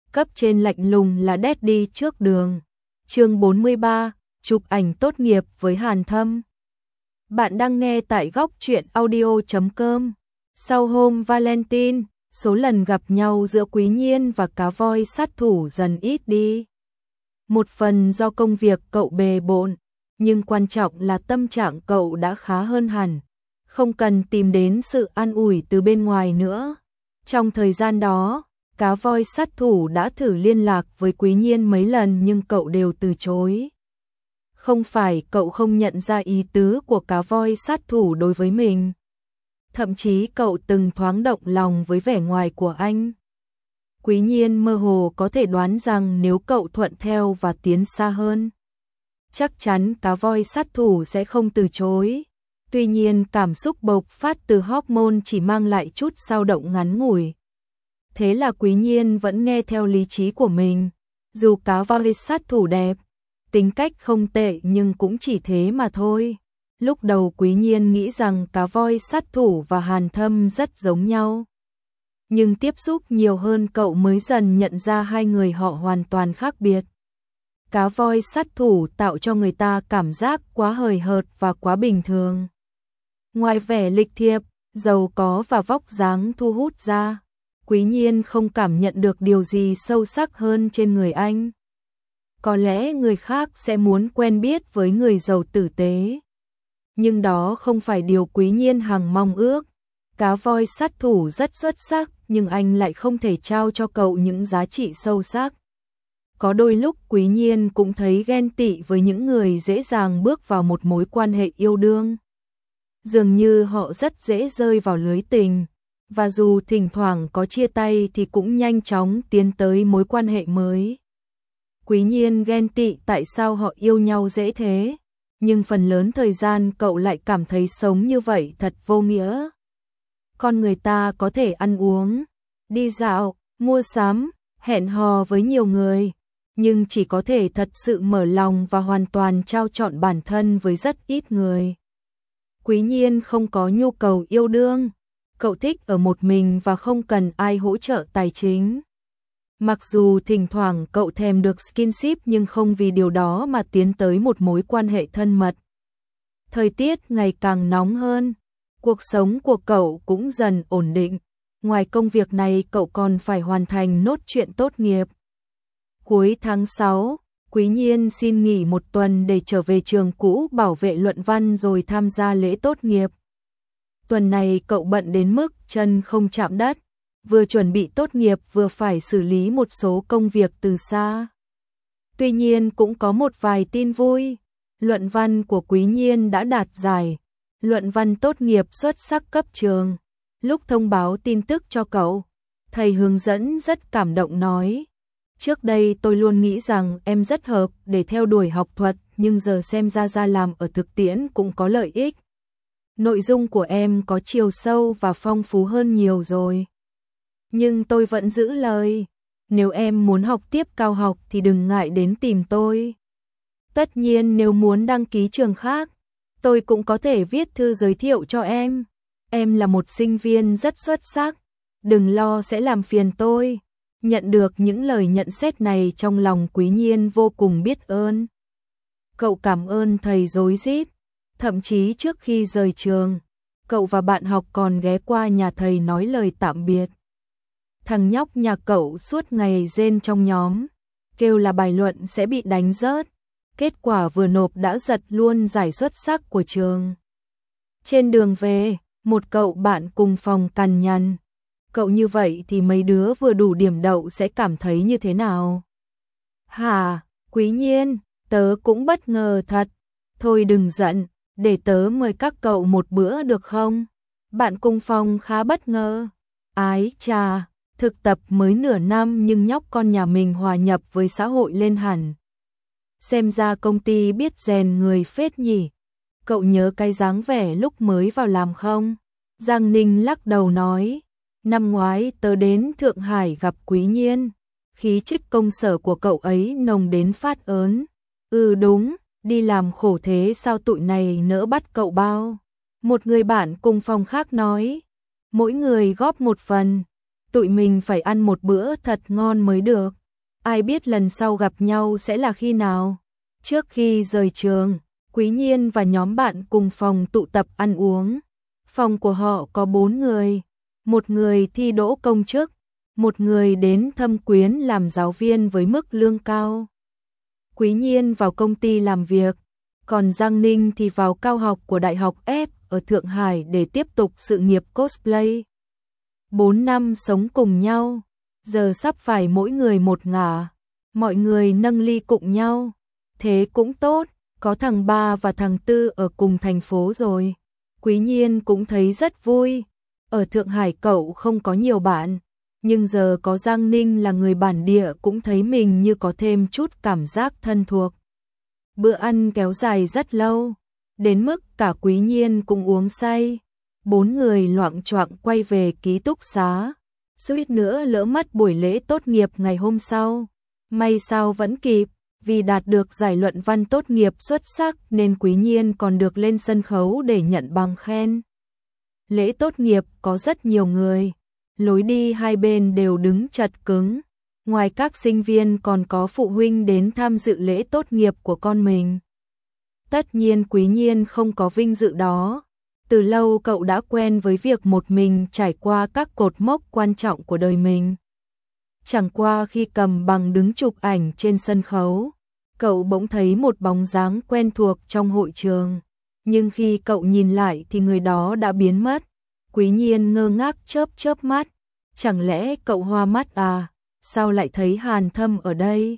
cấp trên lạnh lùng là Daddy trước đường. Chương 43, chụp ảnh tốt nghiệp với Hàn Thâm. Bạn đang nghe tại góc truyện audio.com. Sau hôm Valentine, số lần gặp nhau giữa Quý Nhiên và cá voi sát thủ dần ít đi. Một phần do công việc cậu bề bộn, nhưng quan trọng là tâm trạng cậu đã khá hơn hẳn, không cần tìm đến sự an ủi từ bên ngoài nữa. Trong thời gian đó, cá voi sát thủ đã thử liên lạc với Quý Nhiên mấy lần nhưng cậu đều từ chối. Không phải cậu không nhận ra ý tứ của cá voi sát thủ đối với mình. Thậm chí cậu từng thoáng động lòng với vẻ ngoài của anh. Quý Nhiên mơ hồ có thể đoán rằng nếu cậu thuận theo và tiến xa hơn, chắc chắn cá voi sát thủ sẽ không từ chối. Tuy nhiên cảm xúc bộc phát từ hormone chỉ mang lại chút dao động ngắn ngủi. Thế là Quý Nhiên vẫn nghe theo lý trí của mình. Dù cá voi sát thủ đẹp, tính cách không tệ nhưng cũng chỉ thế mà thôi. Lúc đầu Quý Nhiên nghĩ rằng cá voi sát thủ và Hàn Thâm rất giống nhau. Nhưng tiếp xúc nhiều hơn cậu mới dần nhận ra hai người họ hoàn toàn khác biệt. Cá voi sát thủ tạo cho người ta cảm giác quá hời hợt và quá bình thường. Ngoài vẻ lịch thiệp, giàu có và vóc dáng thu hút ra, Quý Nhiên không cảm nhận được điều gì sâu sắc hơn trên người anh. Có lẽ người khác sẽ muốn quen biết với người giàu tử tế, nhưng đó không phải điều Quý Nhiên hằng mong ước. Cá voi sát thủ rất xuất sắc, nhưng anh lại không thể trao cho cậu những giá trị sâu sắc. Có đôi lúc Quý Nhiên cũng thấy ghen tị với những người dễ dàng bước vào một mối quan hệ yêu đương. Dường như họ rất dễ rơi vào lưới tình, và dù thỉnh thoảng có chia tay thì cũng nhanh chóng tiến tới mối quan hệ mới. Quý Nhiên ghen tị tại sao họ yêu nhau dễ thế, nhưng phần lớn thời gian cậu lại cảm thấy sống như vậy thật vô nghĩa. Con người ta có thể ăn uống, đi dạo, mua sắm, hẹn hò với nhiều người, nhưng chỉ có thể thật sự mở lòng và hoàn toàn trao trọn bản thân với rất ít người. Quý Nhiên không có nhu cầu yêu đương, cậu thích ở một mình và không cần ai hỗ trợ tài chính. Mặc dù thỉnh thoảng cậu thèm được skinship nhưng không vì điều đó mà tiến tới một mối quan hệ thân mật. Thời tiết ngày càng nóng hơn, cuộc sống của cậu cũng dần ổn định. Ngoài công việc này cậu còn phải hoàn thành nốt chuyện tốt nghiệp. Cuối tháng 6, Quý Nhiên xin nghỉ một tuần để trở về trường cũ bảo vệ luận văn rồi tham gia lễ tốt nghiệp. Tuần này cậu bận đến mức chân không chạm đất, vừa chuẩn bị tốt nghiệp vừa phải xử lý một số công việc từ xa. Tuy nhiên cũng có một vài tin vui. Luận văn của Quý Nhiên đã đạt giải, luận văn tốt nghiệp xuất sắc cấp trường. Lúc thông báo tin tức cho cậu, thầy hướng dẫn rất cảm động nói: trước đây tôi luôn nghĩ rằng em rất hợp để theo đuổi học thuật, nhưng giờ xem ra làm ở thực tiễn cũng có lợi ích. Nội dung của em có chiều sâu và phong phú hơn nhiều rồi. Nhưng tôi vẫn giữ lời, nếu em muốn học tiếp cao học thì đừng ngại đến tìm tôi. Tất nhiên nếu muốn đăng ký trường khác, tôi cũng có thể viết thư giới thiệu cho em. Em là một sinh viên rất xuất sắc, đừng lo sẽ làm phiền tôi. Nhận được những lời nhận xét này trong lòng Quý Nhiên vô cùng biết ơn. Cậu cảm ơn thầy rối rít, thậm chí trước khi rời trường, cậu và bạn học còn ghé qua nhà thầy nói lời tạm biệt. Thằng nhóc nhà cậu suốt ngày rên trong nhóm, kêu là bài luận sẽ bị đánh rớt. Kết quả vừa nộp đã giật luôn giải xuất sắc của trường. Trên đường về, một cậu bạn cùng phòng cằn nhằn: cậu như vậy thì mấy đứa vừa đủ điểm đậu sẽ cảm thấy như thế nào? Hả, Quý Nhiên, tớ cũng bất ngờ thật. Thôi đừng giận, để tớ mời các cậu một bữa được không? Bạn cùng phòng khá bất ngờ. Ái chà, thực tập mới nửa năm nhưng nhóc con nhà mình hòa nhập với xã hội lên hẳn. Xem ra công ty biết rèn người phết nhỉ. Cậu nhớ cái dáng vẻ lúc mới vào làm không? Giang Ninh lắc đầu nói: năm ngoái tớ đến Thượng Hải gặp Quý Nhiên, khí chất công sở của cậu ấy nồng đến phát ớn. Ừ đúng, đi làm khổ thế sao tụi này nỡ bắt cậu bao? Một người bạn cùng phòng khác nói: mỗi người góp một phần, tụi mình phải ăn một bữa thật ngon mới được. ai biết lần sau gặp nhau sẽ là khi nào. Trước khi rời trường, Quý Nhiên và nhóm bạn cùng phòng tụ tập ăn uống. Phòng của họ có 4 người, một người thi đỗ công chức, một người đến Thâm Quyến làm giáo viên với mức lương cao. Quý Nhiên vào công ty làm việc, còn Giang Ninh thì vào cao học của Đại học F ở Thượng Hải để tiếp tục sự nghiệp cosplay. 4 năm sống cùng nhau, giờ sắp phải mỗi người một ngả, mọi người nâng ly cụng nhau, thế cũng tốt, có thằng ba và thằng tư ở cùng thành phố rồi. Quý Nhiên cũng thấy rất vui, ở Thượng Hải cậu không có nhiều bạn, nhưng giờ có Giang Ninh là người bản địa cũng thấy mình như có thêm chút cảm giác thân thuộc. Bữa ăn kéo dài rất lâu, đến mức cả Quý Nhiên cũng uống say. 4 người loạng choạng quay về ký túc xá, suýt nữa lỡ mất buổi lễ tốt nghiệp ngày hôm sau. May sao vẫn kịp, vì đạt được giải luận văn tốt nghiệp xuất sắc nên Quý Nhiên còn được lên sân khấu để nhận bằng khen. Lễ tốt nghiệp có rất nhiều người, lối đi hai bên đều đứng chật cứng. Ngoài các sinh viên còn có phụ huynh đến tham dự lễ tốt nghiệp của con mình. Tất nhiên Quý Nhiên không có vinh dự đó. Từ lâu cậu đã quen với việc một mình trải qua các cột mốc quan trọng của đời mình. Chẳng qua khi cầm bằng đứng chụp ảnh trên sân khấu, cậu bỗng thấy một bóng dáng quen thuộc trong hội trường. Nhưng khi cậu nhìn lại thì người đó đã biến mất. Quý Nhiên ngơ ngác chớp mắt. Chẳng lẽ cậu hoa mắt à? Sao lại thấy Hàn Thâm ở đây?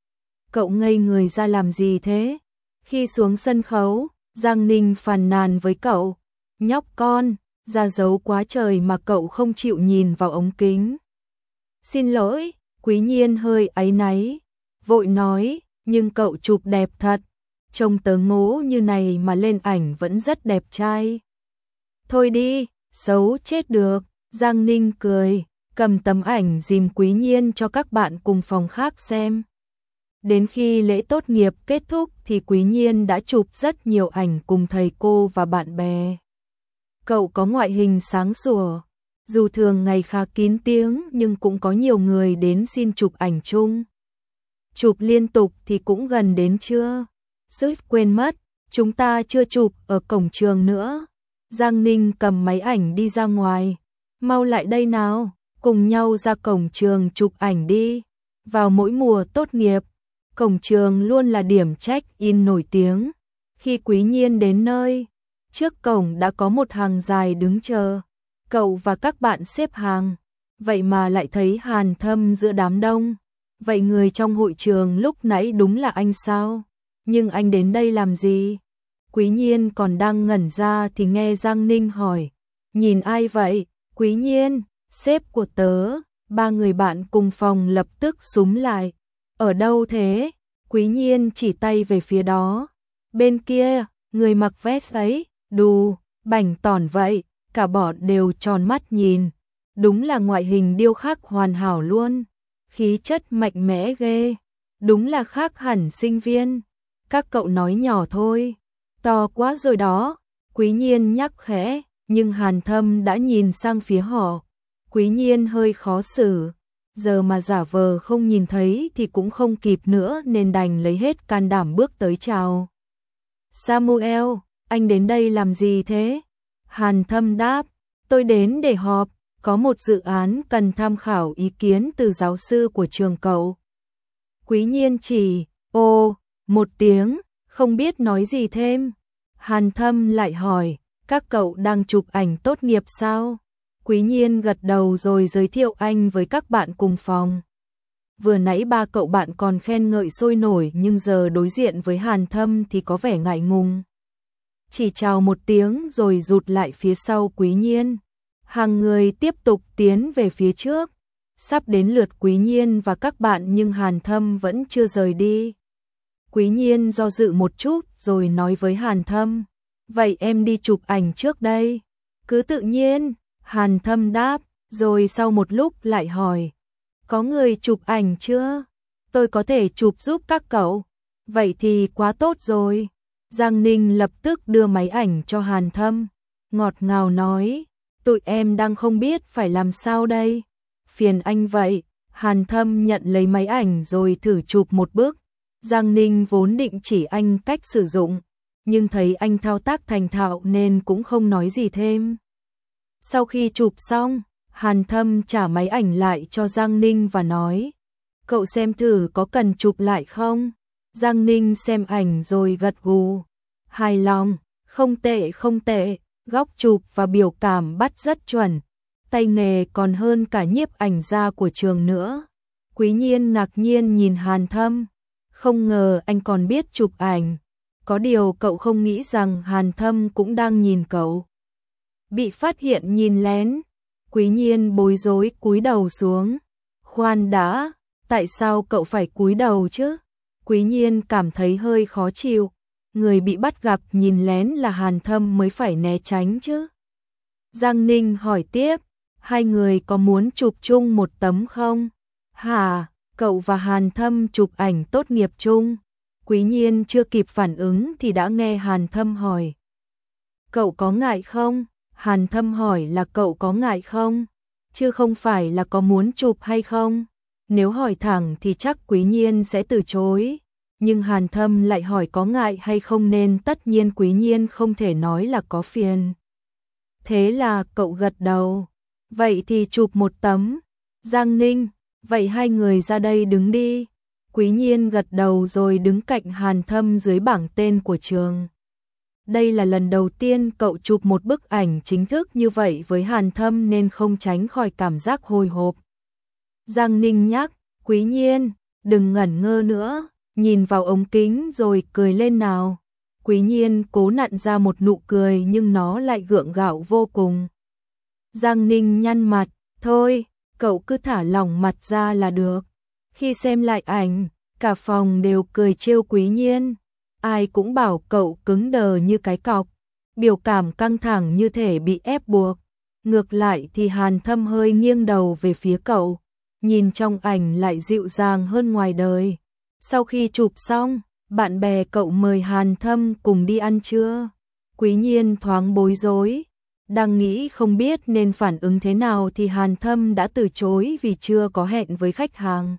Cậu ngây người ra làm gì thế? Khi xuống sân khấu, Giang Ninh phàn nàn với cậu. Nhóc con, ra dấu quá trời mà cậu không chịu nhìn vào ống kính. Xin lỗi, Quý Nhiên hơi áy náy, vội nói, nhưng cậu chụp đẹp thật. Trông tớ ngố như này mà lên ảnh vẫn rất đẹp trai. Thôi đi, xấu chết được. Giang Ninh cười, cầm tấm ảnh dìm Quý Nhiên cho các bạn cùng phòng khác xem. Đến khi lễ tốt nghiệp kết thúc thì Quý Nhiên đã chụp rất nhiều ảnh cùng thầy cô và bạn bè. Cậu có ngoại hình sáng sủa, dù thường ngày khá kín tiếng nhưng cũng có nhiều người đến xin chụp ảnh chung. Chụp liên tục thì cũng gần đến trưa. Suýt quên mất, chúng ta chưa chụp ở cổng trường nữa. Giang Ninh cầm máy ảnh đi ra ngoài. Mau lại đây nào, cùng nhau ra cổng trường chụp ảnh đi. Vào mỗi mùa tốt nghiệp, cổng trường luôn là điểm check-in nổi tiếng. Khi Quý Nhiên đến nơi, trước cổng đã có một hàng dài đứng chờ. Cậu và các bạn xếp hàng, vậy mà lại thấy Hàn Thâm giữa đám đông. Vậy người trong hội trường lúc nãy đúng là anh sao? Nhưng anh đến đây làm gì? Quý Nhiên còn đang ngẩn ra thì nghe Giang Ninh hỏi. Nhìn ai vậy? Quý Nhiên, sếp của tớ. 3 người bạn cùng phòng lập tức xúm lại. Ở đâu thế? Quý Nhiên chỉ tay về phía đó. Bên kia, người mặc vest ấy, đù, bảnh tỏn vậy. Cả bọn đều tròn mắt nhìn. Đúng là ngoại hình điêu khắc hoàn hảo luôn. Khí chất mạnh mẽ ghê. Đúng là khác hẳn sinh viên. Các cậu nói nhỏ thôi. To quá rồi đó. Quý Nhiên nhắc khẽ. Nhưng Hàn Thâm đã nhìn sang phía họ. Quý Nhiên hơi khó xử. Giờ mà giả vờ không nhìn thấy thì cũng không kịp nữa nên đành lấy hết can đảm bước tới chào. Samuel, anh đến đây làm gì thế? Hàn Thâm đáp, tôi đến để họp, có một dự án cần tham khảo ý kiến từ giáo sư của trường cậu. Quý Nhiên chỉ, một tiếng, không biết nói gì thêm. Hàn Thâm lại hỏi, các cậu đang chụp ảnh tốt nghiệp sao? Quý Nhiên gật đầu rồi giới thiệu anh với các bạn cùng phòng. Vừa nãy 3 cậu bạn còn khen ngợi sôi nổi nhưng giờ đối diện với Hàn Thâm thì có vẻ ngại ngùng. Chỉ chào một tiếng rồi rụt lại phía sau Quý Nhiên. Hàng người tiếp tục tiến về phía trước. Sắp đến lượt Quý Nhiên và các bạn nhưng Hàn Thâm vẫn chưa rời đi. Quý Nhiên do dự một chút rồi nói với Hàn Thâm. Vậy em đi chụp ảnh trước đây. Cứ tự nhiên, Hàn Thâm đáp, rồi sau một lúc lại hỏi. Có người chụp ảnh chưa? Tôi có thể chụp giúp các cậu. Vậy thì quá tốt rồi. Giang Ninh lập tức đưa máy ảnh cho Hàn Thâm. Ngọt ngào nói, tụi em đang không biết phải làm sao đây. Phiền anh vậy. Hàn Thâm nhận lấy máy ảnh rồi thử chụp một bức. Giang Ninh vốn định chỉ anh cách sử dụng, nhưng thấy anh thao tác thành thạo nên cũng không nói gì thêm. Sau khi chụp xong, Hàn Thâm trả máy ảnh lại cho Giang Ninh và nói, cậu xem thử có cần chụp lại không? Giang Ninh xem ảnh rồi gật gù, hài lòng, không tệ không tệ, góc chụp và biểu cảm bắt rất chuẩn, tay nghề còn hơn cả nhiếp ảnh gia của trường nữa. Quý Nhiên ngạc nhiên nhìn Hàn Thâm, không ngờ anh còn biết chụp ảnh, có điều cậu không nghĩ rằng Hàn Thâm cũng đang nhìn cậu. Bị phát hiện nhìn lén, Quý Nhiên bối rối cúi đầu xuống. Khoan đã, tại sao cậu phải cúi đầu chứ? Quý Nhiên cảm thấy hơi khó chịu, người bị bắt gặp nhìn lén là Hàn Thâm mới phải né tránh chứ. Giang Ninh hỏi tiếp, hai người có muốn chụp chung một tấm không? Hả, cậu và Hàn Thâm chụp ảnh tốt nghiệp chung? Quý Nhiên chưa kịp phản ứng thì đã nghe Hàn Thâm hỏi. Cậu có ngại không? Hàn Thâm hỏi là cậu có ngại không? Chứ không phải là có muốn chụp hay không? Nếu hỏi thẳng thì chắc Quý Nhiên sẽ từ chối. Nhưng Hàn Thâm lại hỏi có ngại hay không nên tất nhiên Quý Nhiên không thể nói là có phiền. Thế là cậu gật đầu. Vậy thì chụp một tấm. Giang Ninh, vậy hai người ra đây đứng đi. Quý Nhiên gật đầu rồi đứng cạnh Hàn Thâm dưới bảng tên của trường. Đây là lần đầu tiên cậu chụp một bức ảnh chính thức như vậy với Hàn Thâm nên không tránh khỏi cảm giác hồi hộp. Giang Ninh nhắc, Quý Nhiên, đừng ngẩn ngơ nữa, nhìn vào ống kính rồi cười lên nào. Quý Nhiên cố nặn ra một nụ cười nhưng nó lại gượng gạo vô cùng. Giang Ninh nhăn mặt, thôi, cậu cứ thả lỏng mặt ra là được. Khi xem lại ảnh, cả phòng đều cười trêu Quý Nhiên. Ai cũng bảo cậu cứng đờ như cái cọc, biểu cảm căng thẳng như thể bị ép buộc. Ngược lại thì Hàn Thâm hơi nghiêng đầu về phía cậu, nhìn trong ảnh lại dịu dàng hơn ngoài đời. Sau khi chụp xong, bạn bè cậu mời Hàn Thâm cùng đi ăn trưa. Quý Nhiên thoáng bối rối, đang nghĩ không biết nên phản ứng thế nào thì Hàn Thâm đã từ chối vì chưa có hẹn với khách hàng.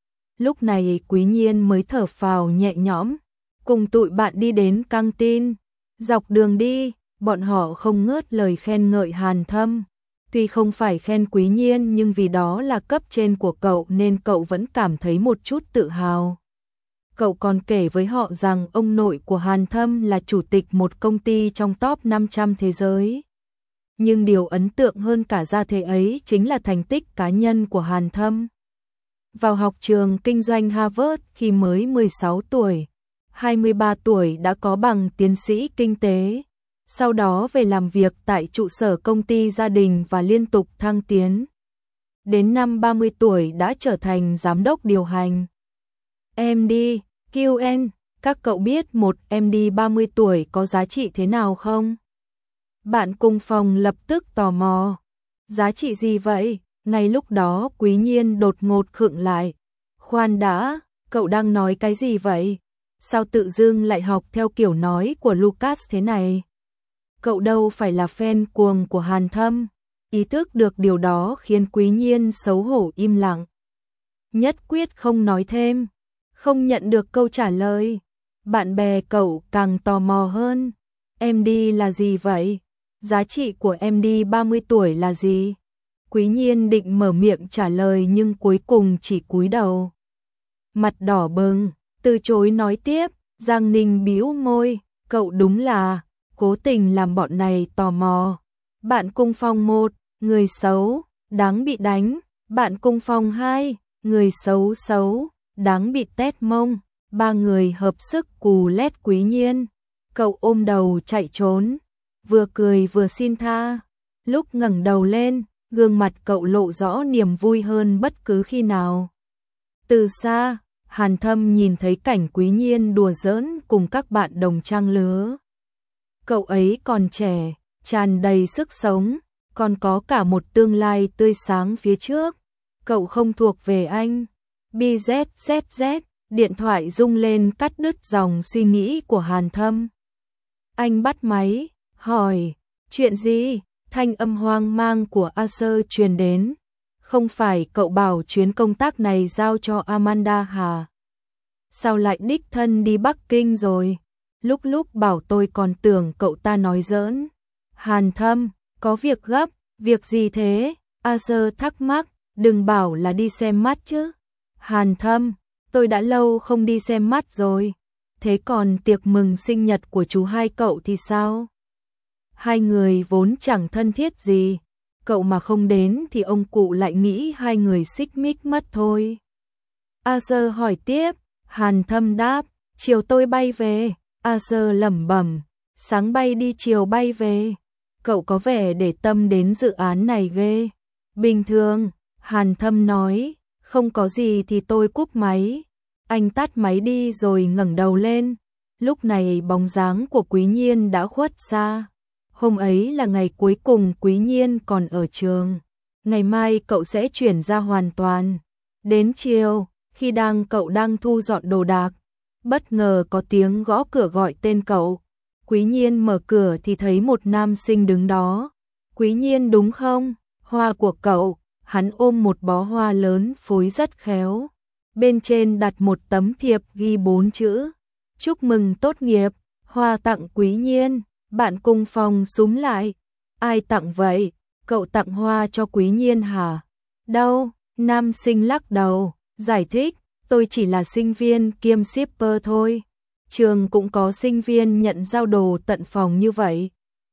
Lúc này Quý Nhiên mới thở phào nhẹ nhõm, cùng tụi bạn đi đến căng tin. Dọc đường đi, bọn họ không ngớt lời khen ngợi Hàn Thâm. Tuy không phải khen Quý Nhiên nhưng vì đó là cấp trên của cậu nên cậu vẫn cảm thấy một chút tự hào. Cậu còn kể với họ rằng ông nội của Hàn Thâm là chủ tịch một công ty trong top 500 thế giới. Nhưng điều ấn tượng hơn cả gia thế ấy chính là thành tích cá nhân của Hàn Thâm. Vào học trường kinh doanh Harvard khi mới 16 tuổi, 23 tuổi đã có bằng tiến sĩ kinh tế. Sau đó về làm việc tại trụ sở công ty gia đình và liên tục thăng tiến. Đến năm 30 tuổi đã trở thành giám đốc điều hành. MD, QN, các cậu biết một MD 30 tuổi có giá trị thế nào không? Bạn cùng phòng lập tức tò mò. Giá trị gì vậy? Ngay lúc đó Quý Nhiên đột ngột khựng lại. Khoan đã, cậu đang nói cái gì vậy? Sao tự dưng lại học theo kiểu nói của Lucas thế này? Cậu đâu phải là fan cuồng của Hàn Thâm. Ý thức được điều đó khiến Quý Nhiên xấu hổ im lặng. Nhất quyết không nói thêm. Không nhận được câu trả lời. Bạn bè cậu càng tò mò hơn. MD là gì vậy? Giá trị của MD 30 tuổi là gì? Quý Nhiên định mở miệng trả lời nhưng cuối cùng chỉ cúi đầu. Mặt đỏ bừng, từ chối nói tiếp. Giang Ninh bĩu môi, cậu đúng là cố tình làm bọn này tò mò. Bạn cùng phòng 1, người xấu, đáng bị đánh. Bạn cùng phòng 2, người xấu xấu, đáng bị tét mông. 3 người hợp sức cù lét Quý Nhiên. Cậu ôm đầu chạy trốn, vừa cười vừa xin tha. Lúc ngẩng đầu lên, gương mặt cậu lộ rõ niềm vui hơn bất cứ khi nào. Từ xa, Hàn Thâm nhìn thấy cảnh Quý Nhiên đùa giỡn cùng các bạn đồng trang lứa. Cậu ấy còn trẻ, tràn đầy sức sống, còn có cả một tương lai tươi sáng phía trước. Cậu không thuộc về anh. BZZZ, điện thoại rung lên cắt đứt dòng suy nghĩ của Hàn Thâm. Anh bắt máy, hỏi, chuyện gì? Thanh âm hoang mang của Acer truyền đến. Không phải cậu bảo chuyến công tác này giao cho Amanda hả? Sao lại đích thân đi Bắc Kinh rồi? Lúc bảo tôi còn tưởng cậu ta nói giỡn. Hàn Thâm, có việc gấp, việc gì thế? Arthur thắc mắc, đừng bảo là đi xem mắt chứ. Hàn Thâm, tôi đã lâu không đi xem mắt rồi. Thế còn tiệc mừng sinh nhật của chú hai cậu thì sao? Hai người vốn chẳng thân thiết gì. Cậu mà không đến thì ông cụ lại nghĩ hai người xích mích mất thôi. Arthur hỏi tiếp, Hàn Thâm đáp, chiều tôi bay về. Arthur lẩm bẩm, sáng bay đi chiều bay về. Cậu có vẻ để tâm đến dự án này ghê. Bình thường, Hàn Thâm nói, không có gì thì tôi cúp máy. Anh tắt máy đi rồi ngẩng đầu lên. Lúc này bóng dáng của Quý Nhiên đã khuất xa. Hôm ấy là ngày cuối cùng Quý Nhiên còn ở trường. Ngày mai cậu sẽ chuyển ra hoàn toàn. Đến chiều, khi cậu đang thu dọn đồ đạc, bất ngờ có tiếng gõ cửa gọi tên cậu. Quý Nhiên mở cửa thì thấy một nam sinh đứng đó. Quý Nhiên đúng không? Hoa của cậu. Hắn ôm một bó hoa lớn phối rất khéo. Bên trên đặt một tấm thiệp ghi 4 chữ. Chúc mừng tốt nghiệp. Hoa tặng Quý Nhiên. Bạn cùng phòng súm lại. Ai tặng vậy? Cậu tặng hoa cho Quý Nhiên hả? Đâu? Nam sinh lắc đầu, giải thích, tôi chỉ là sinh viên kiêm shipper thôi. Trường cũng có sinh viên nhận giao đồ tận phòng như vậy.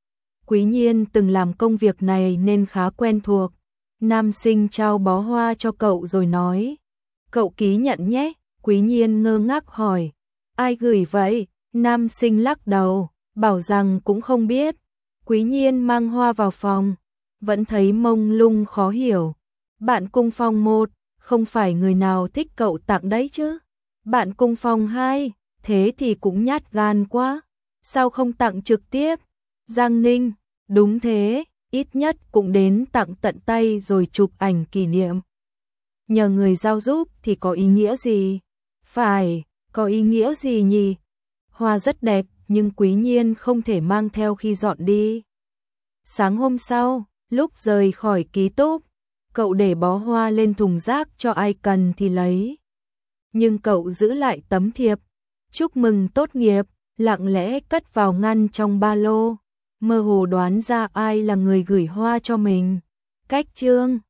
Quý Nhiên từng làm công việc này nên khá quen thuộc. Nam sinh trao bó hoa cho cậu rồi nói, cậu ký nhận nhé. Quý Nhiên ngơ ngác hỏi, ai gửi vậy? Nam sinh lắc đầu, bảo rằng cũng không biết. Quý Nhiên mang hoa vào phòng, vẫn thấy mông lung khó hiểu. Bạn cùng phòng 1, không phải người nào thích cậu tặng đấy chứ. Bạn cùng phòng 2, thế thì cũng nhát gan quá. Sao không tặng trực tiếp? Giang Ninh, đúng thế, ít nhất cũng đến tặng tận tay rồi chụp ảnh kỷ niệm. Nhờ người giao giúp thì có ý nghĩa gì? Phải, có ý nghĩa gì nhỉ? Hoa rất đẹp, nhưng Quý Nhiên không thể mang theo khi dọn đi. Sáng hôm sau, lúc rời khỏi ký túc, cậu để bó hoa lên thùng rác cho ai cần thì lấy. Nhưng cậu giữ lại tấm thiệp, chúc mừng tốt nghiệp, lặng lẽ cất vào ngăn trong ba lô, mơ hồ đoán ra ai là người gửi hoa cho mình. Cách chương